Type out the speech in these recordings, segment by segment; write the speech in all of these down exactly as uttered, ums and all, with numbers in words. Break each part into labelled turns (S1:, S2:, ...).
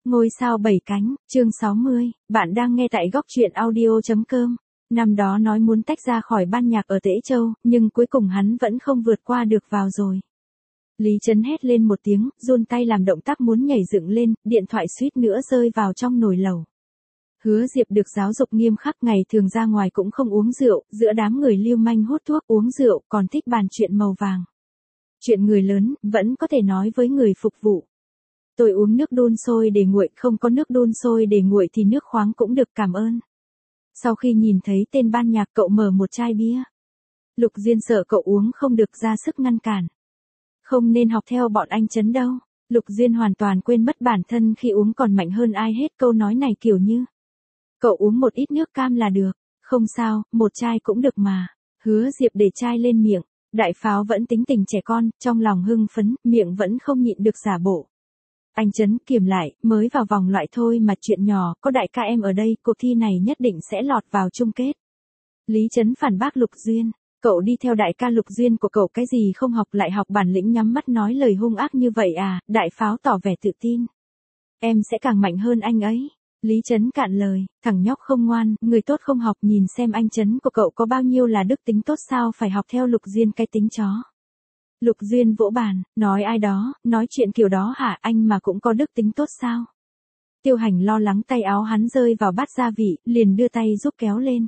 S1: Ngôi sao bảy cánh, chương sáu mươi, bạn đang nghe tại góc truyện audio chấm com. Năm đó nói muốn tách ra khỏi ban nhạc ở Tế Châu, nhưng cuối cùng hắn vẫn không vượt qua được vào rồi. Lý Trấn hét lên một tiếng, run tay làm động tác muốn nhảy dựng lên, điện thoại suýt nữa rơi vào trong nồi lẩu. Hứa Diệp được giáo dục nghiêm khắc, ngày thường ra ngoài cũng không uống rượu, giữa đám người lưu manh hút thuốc uống rượu, còn thích bàn chuyện màu vàng. Chuyện người lớn, vẫn có thể nói với người phục vụ. Tôi uống nước đun sôi để nguội, không có nước đun sôi để nguội thì nước khoáng cũng được, cảm ơn. Sau khi nhìn thấy tên ban nhạc, cậu mở một chai bia. Lục Diên sợ cậu uống không được, ra sức ngăn cản. Không nên học theo bọn anh Trấn đâu. Lục Diên hoàn toàn quên mất bản thân khi uống còn mạnh hơn ai hết, câu nói này kiểu như: cậu uống một ít nước cam là được. Không sao, một chai cũng được mà. Hứa Diệp để chai lên miệng. Đại Pháo vẫn tính tình trẻ con, trong lòng hưng phấn, miệng vẫn không nhịn được giả bộ. Anh Trấn kiềm lại, mới vào vòng loại thôi mà, chuyện nhỏ, có đại ca em ở đây, cuộc thi này nhất định sẽ lọt vào chung kết. Lý Trấn phản bác Lục Duyên, cậu đi theo đại ca Lục Duyên của cậu cái gì không học lại học bản lĩnh nhắm mắt nói lời hung ác như vậy à? Đại Pháo tỏ vẻ tự tin. Em sẽ càng mạnh hơn anh ấy. Lý Trấn cạn lời, thằng nhóc không ngoan, người tốt không học, nhìn xem anh Trấn của cậu có bao nhiêu là đức tính tốt, sao phải học theo Lục Duyên cái tính chó. Lục Duyên vỗ bàn, nói ai đó, nói chuyện kiểu đó hả, anh mà cũng có đức tính tốt sao? Tiêu Hành lo lắng tay áo hắn rơi vào bát gia vị, liền đưa tay giúp kéo lên.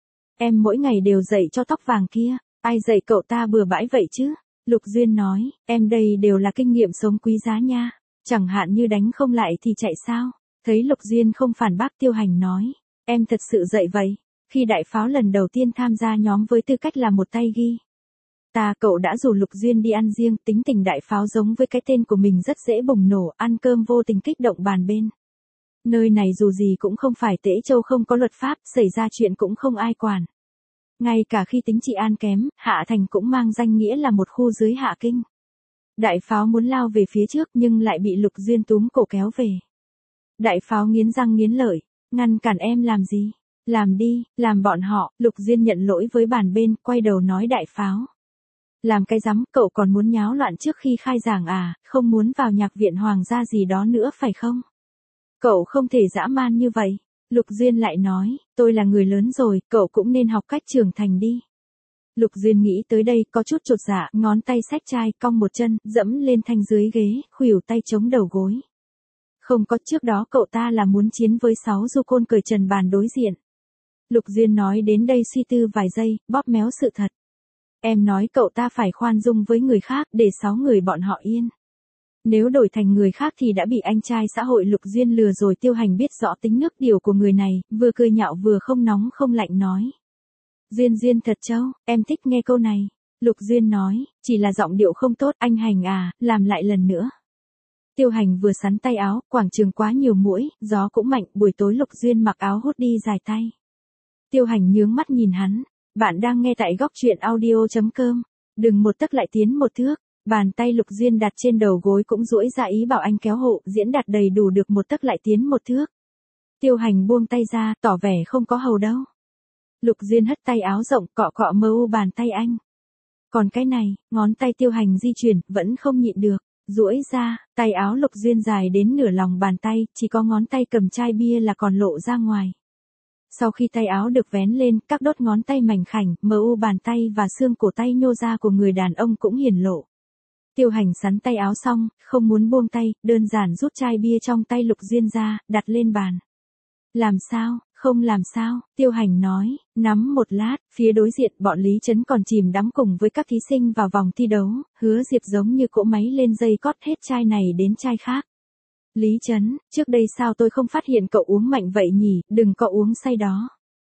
S1: Em mỗi ngày đều dạy cho tóc vàng kia, ai dạy cậu ta bừa bãi vậy chứ? Lục Duyên nói, em đây đều là kinh nghiệm sống quý giá nha, chẳng hạn như đánh không lại thì chạy sao? Thấy Lục Duyên không phản bác, Tiêu Hành nói, em thật sự dạy vậy. Khi Đại Pháo lần đầu tiên tham gia nhóm với tư cách là một tay ghi ta, cậu đã rủ Lục Duyên đi ăn riêng, tính tình Đại Pháo giống với cái tên của mình, rất dễ bùng nổ, ăn cơm vô tình kích động bàn bên. Nơi này dù gì cũng không phải Tế Châu, không có luật pháp, xảy ra chuyện cũng không ai quản. Ngay cả khi tính trị an kém, Hạ Thành cũng mang danh nghĩa là một khu dưới Hạ Kinh. Đại Pháo muốn lao về phía trước nhưng lại bị Lục Duyên túm cổ kéo về. Đại Pháo nghiến răng nghiến lợi, ngăn cản em làm gì? Làm đi, làm bọn họ. Lục Duyên nhận lỗi với bàn bên, quay đầu nói Đại Pháo. Làm cái rắm, cậu còn muốn nháo loạn trước khi khai giảng à, không muốn vào nhạc viện hoàng gia gì đó nữa phải không? Cậu không thể dã man như vậy. Lục Duyên lại nói, tôi là người lớn rồi, cậu cũng nên học cách trưởng thành đi. Lục Duyên nghĩ tới đây, có chút chột dạ, ngón tay xách chai, cong một chân, dẫm lên thanh dưới ghế, khuỷu tay chống đầu gối. Không có, trước đó cậu ta là muốn chiến với sáu du côn cởi trần bàn đối diện. Lục Duyên nói đến đây suy tư vài giây, bóp méo sự thật. Em nói cậu ta phải khoan dung với người khác, để sáu người bọn họ yên. Nếu đổi thành người khác thì đã bị anh trai xã hội Lục Duyên lừa rồi. Tiêu Hành biết rõ tính nước điều của người này, vừa cười nhạo vừa không nóng không lạnh nói. Duyên Duyên thật trâu, em thích nghe câu này. Lục Duyên nói, chỉ là giọng điệu không tốt, anh Hành à, làm lại lần nữa. Tiêu Hành vừa sắn tay áo, quảng trường quá nhiều muỗi, gió cũng mạnh, buổi tối Lục Duyên mặc áo hốt đi dài tay. Tiêu Hành nhướng mắt nhìn hắn. Bạn đang nghe tại góc truyện audio chấm com. Đừng một tấc lại tiến một thước. Bàn tay Lục Duyên đặt trên đầu gối cũng duỗi ra ý bảo anh kéo hộ, diễn đạt đầy đủ được một tấc lại tiến một thước. Tiêu Hành buông tay ra, tỏ vẻ không có hầu đâu. Lục Duyên hất tay áo rộng, cọ cọ mơ u bàn tay anh. Còn cái này, ngón tay Tiêu Hành di chuyển, vẫn không nhịn được, duỗi ra, tay áo Lục Duyên dài đến nửa lòng bàn tay, chỉ có ngón tay cầm chai bia là còn lộ ra ngoài. Sau khi tay áo được vén lên, các đốt ngón tay mảnh khảnh, mờ u bàn tay và xương cổ tay nhô ra của người đàn ông cũng hiển lộ. Tiêu Hành sắn tay áo xong, không muốn buông tay, đơn giản rút chai bia trong tay Lục Duyên ra, đặt lên bàn. Làm sao, không làm sao, Tiêu Hành nói, nắm một lát, phía đối diện bọn Lý Trấn còn chìm đắm cùng với các thí sinh vào vòng thi đấu, Hứa Diệp giống như cỗ máy lên dây cót hết chai này đến chai khác. Lý Trấn, trước đây sao tôi không phát hiện cậu uống mạnh vậy nhỉ, đừng có uống say đó.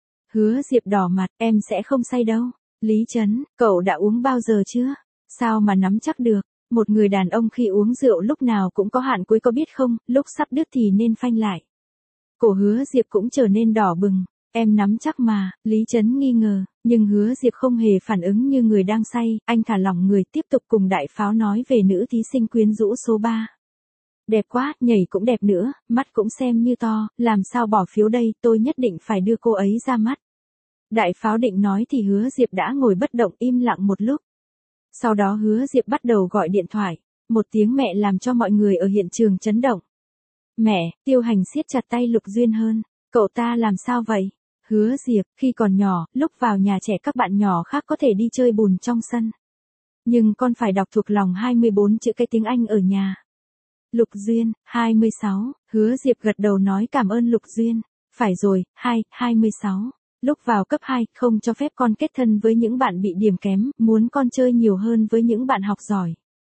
S1: Hứa Diệp đỏ mặt, em sẽ không say đâu. Lý Trấn, cậu đã uống bao giờ chưa? Sao mà nắm chắc được, một người đàn ông khi uống rượu lúc nào cũng có hạn cuối có biết không, lúc sắp đứt thì nên phanh lại. Cổ Hứa Diệp cũng trở nên đỏ bừng, em nắm chắc mà, Lý Trấn nghi ngờ, nhưng Hứa Diệp không hề phản ứng như người đang say, anh thả lỏng người tiếp tục cùng Đại Pháo nói về nữ thí sinh quyến rũ số ba. Đẹp quá, nhảy cũng đẹp nữa, mắt cũng xem như to, làm sao bỏ phiếu đây, tôi nhất định phải đưa cô ấy ra mắt. Đại Pháo định nói thì Hứa Diệp đã ngồi bất động im lặng một lúc. Sau đó Hứa Diệp bắt đầu gọi điện thoại, một tiếng mẹ làm cho mọi người ở hiện trường chấn động. Mẹ, Tiêu Hành siết chặt tay Lục Duyên hơn. Cậu ta làm sao vậy? Hứa Diệp, khi còn nhỏ, lúc vào nhà trẻ các bạn nhỏ khác có thể đi chơi bùn trong sân. Nhưng con phải đọc thuộc lòng hai mươi bốn chữ cái tiếng Anh ở nhà. Lục Duyên, hai mươi sáu, Hứa Diệp gật đầu nói cảm ơn Lục Duyên. Phải rồi, hai, hai mươi sáu. Lúc vào cấp hai, không cho phép con kết thân với những bạn bị điểm kém, muốn con chơi nhiều hơn với những bạn học giỏi.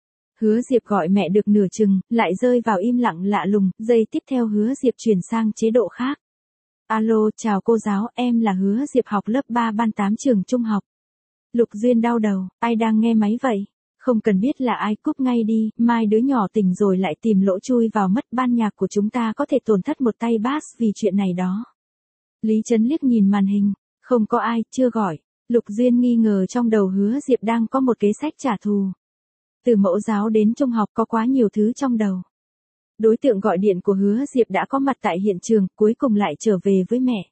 S1: Hứa Diệp gọi mẹ được nửa chừng, lại rơi vào im lặng lạ lùng, giây tiếp theo Hứa Diệp chuyển sang chế độ khác. Alo, chào cô giáo, em là Hứa Diệp học lớp ba ban tám trường trung học. Lục Duyên đau đầu, ai đang nghe máy vậy? Không cần biết là ai, cúp ngay đi, mai đứa nhỏ tỉnh rồi lại tìm lỗ chui vào mất, ban nhạc của chúng ta có thể tổn thất một tay bass vì chuyện này đó. Lý Trấn liếc nhìn màn hình, không có ai, chưa gọi. Lục Duyên nghi ngờ trong đầu Hứa Diệp đang có một kế sách trả thù. Từ mẫu giáo đến trung học có quá nhiều thứ trong đầu. Đối tượng gọi điện của Hứa Diệp đã có mặt tại hiện trường, cuối cùng lại trở về với mẹ.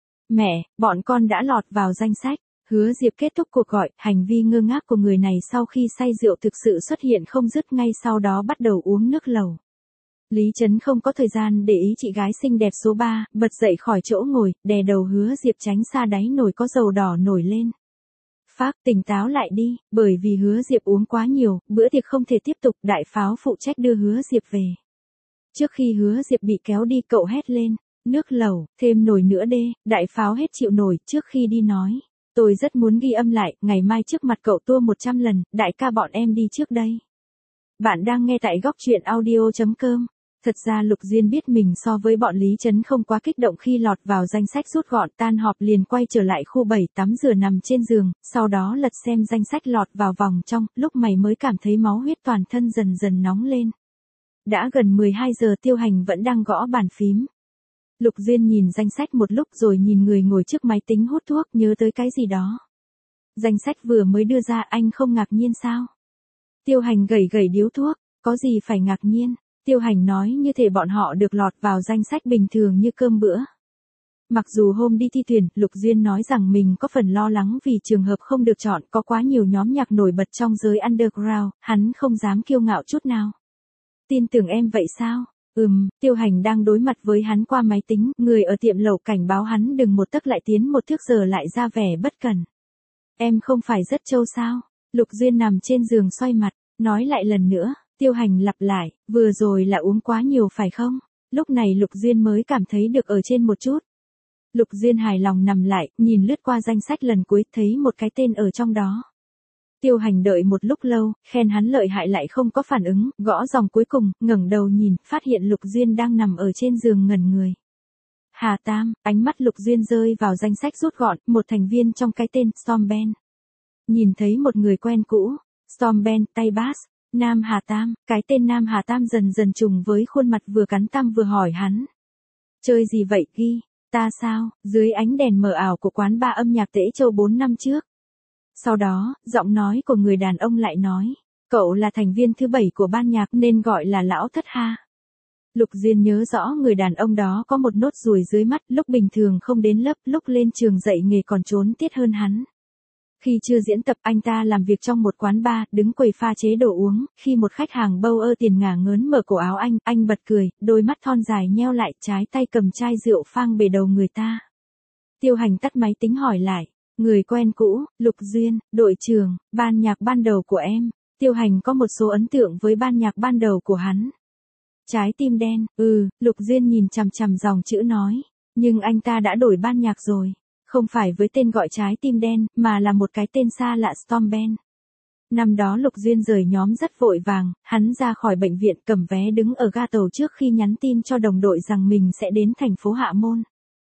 S1: Mẹ, bọn con đã lọt vào danh sách. Hứa Diệp kết thúc cuộc gọi, hành vi ngơ ngác của người này sau khi say rượu thực sự xuất hiện không dứt, ngay sau đó bắt đầu uống nước lẩu. Lý Trấn không có thời gian để ý chị gái xinh đẹp số ba, bật dậy khỏi chỗ ngồi, đè đầu Hứa Diệp tránh xa đáy nồi có dầu đỏ nổi lên. Phác, tỉnh táo lại đi, bởi vì Hứa Diệp uống quá nhiều, bữa tiệc không thể tiếp tục, đại pháo phụ trách đưa Hứa Diệp về. Trước khi Hứa Diệp bị kéo đi cậu hét lên, nước lẩu, thêm nồi nữa đê, đại pháo hết chịu nổi, trước khi đi nói. Tôi rất muốn ghi âm lại, ngày mai trước mặt cậu tua một trăm lần, đại ca bọn em đi trước đây. Bạn đang nghe tại góc truyện audio chấm com. Thật ra Lục Duyên biết mình so với bọn Lý Trấn không quá kích động khi lọt vào danh sách, rút gọn tan họp liền quay trở lại khu bảy tắm rửa nằm trên giường, sau đó lật xem danh sách lọt vào vòng trong, lúc mày mới cảm thấy máu huyết toàn thân dần dần nóng lên. Đã gần mười hai giờ Tiêu Hành vẫn đang gõ bàn phím. Lục Duyên nhìn danh sách một lúc rồi nhìn người ngồi trước máy tính hút thuốc, nhớ tới cái gì đó. Danh sách vừa mới đưa ra, anh không ngạc nhiên sao? Tiêu Hành gẩy gẩy điếu thuốc, có gì phải ngạc nhiên? Tiêu Hành nói như thể bọn họ được lọt vào danh sách bình thường như cơm bữa. Mặc dù hôm đi thi tuyển, Lục Duyên nói rằng mình có phần lo lắng vì trường hợp không được chọn, có quá nhiều nhóm nhạc nổi bật trong giới underground, hắn không dám kiêu ngạo chút nào. Tin tưởng em vậy sao? Ừm, Tiêu Hành đang đối mặt với hắn qua máy tính, người ở tiệm lẩu cảnh báo hắn đừng một tấc lại tiến một thước, giờ lại ra vẻ bất cẩn. Em không phải rất trâu sao? Lục Duyên nằm trên giường xoay mặt, nói lại lần nữa. Tiêu Hành lặp lại, vừa rồi là uống quá nhiều phải không? Lúc này Lục Duyên mới cảm thấy được ở trên một chút. Lục Duyên hài lòng nằm lại, nhìn lướt qua danh sách lần cuối, thấy một cái tên ở trong đó. Tiêu Hành đợi một lúc lâu, khen hắn lợi hại lại không có phản ứng, gõ dòng cuối cùng, ngẩng đầu nhìn, phát hiện Lục Duyên đang nằm ở trên giường ngẩn người. Hà Tam, ánh mắt Lục Duyên rơi vào danh sách rút gọn, một thành viên trong cái tên Storm Band. Nhìn thấy một người quen cũ, Storm Band, tay bass. Nam Hà Tam, cái tên Nam Hà Tam dần dần trùng với khuôn mặt vừa cắn tăm vừa hỏi hắn. Chơi gì vậy Ghi? Ta sao? Dưới ánh đèn mờ ảo của quán bar âm nhạc Tễ Châu bốn năm trước. Sau đó, giọng nói của người đàn ông lại nói. Cậu là thành viên thứ bảy của ban nhạc nên gọi là Lão Thất ha. Lục Duyên nhớ rõ người đàn ông đó có một nốt ruồi dưới mắt, lúc bình thường không đến lớp, lúc lên trường dạy nghề còn trốn tiết hơn hắn. Khi chưa diễn tập anh ta làm việc trong một quán bar, đứng quầy pha chế đồ uống, khi một khách hàng bâu ơ tiền ngả ngớn mở cổ áo anh, anh bật cười, đôi mắt thon dài nheo lại, trái tay cầm chai rượu phang bể đầu người ta. Tiêu Hành tắt máy tính hỏi lại, người quen cũ, Lục Duyên, đội trưởng, ban nhạc ban đầu của em. Tiêu Hành có một số ấn tượng với ban nhạc ban đầu của hắn. Trái tim đen, ừ, Lục Duyên nhìn chằm chằm dòng chữ nói, nhưng anh ta đã đổi ban nhạc rồi. Không phải với tên gọi Trái tim đen, mà là một cái tên xa lạ Storm Band. Năm đó Lục Duyên rời nhóm rất vội vàng, hắn ra khỏi bệnh viện cầm vé đứng ở ga tàu trước khi nhắn tin cho đồng đội rằng mình sẽ đến thành phố Hạ Môn.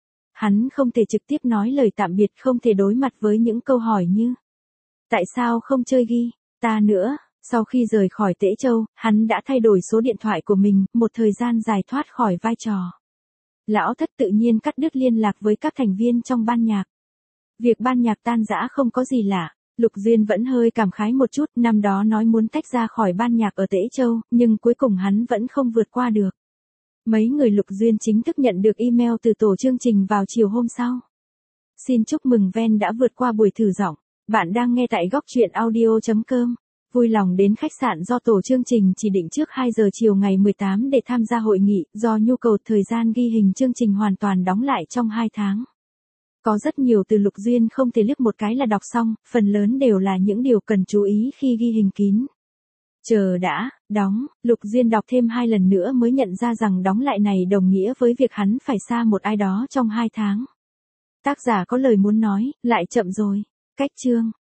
S1: Hắn không thể trực tiếp nói lời tạm biệt, không thể đối mặt với những câu hỏi như tại sao không chơi Ghi, ta nữa. Sau khi rời khỏi Tễ Châu, hắn đã thay đổi số điện thoại của mình, một thời gian dài thoát khỏi vai trò. Lão Thất tự nhiên cắt đứt liên lạc với các thành viên trong ban nhạc. Việc ban nhạc tan rã không có gì lạ, Lục Duyên vẫn hơi cảm khái một chút, năm đó nói muốn tách ra khỏi ban nhạc ở Tễ Châu, nhưng cuối cùng hắn vẫn không vượt qua được. Mấy người Lục Duyên chính thức nhận được email từ tổ chương trình vào chiều hôm sau. Xin chúc mừng Ven đã vượt qua buổi thử giọng. Bạn đang nghe tại góc truyện audio chấm com. Vui lòng đến khách sạn do tổ chương trình chỉ định trước hai giờ chiều ngày mười tám để tham gia hội nghị, do nhu cầu thời gian ghi hình chương trình hoàn toàn đóng lại trong hai tháng. Có rất nhiều từ Lục Duyên không thể liếc một cái là đọc xong, phần lớn đều là những điều cần chú ý khi ghi hình kín. Chờ đã, đóng, Lục Duyên đọc thêm hai lần nữa mới nhận ra rằng đóng lại này đồng nghĩa với việc hắn phải xa một ai đó trong hai tháng. Tác giả có lời muốn nói, lại chậm rồi. Cách chương.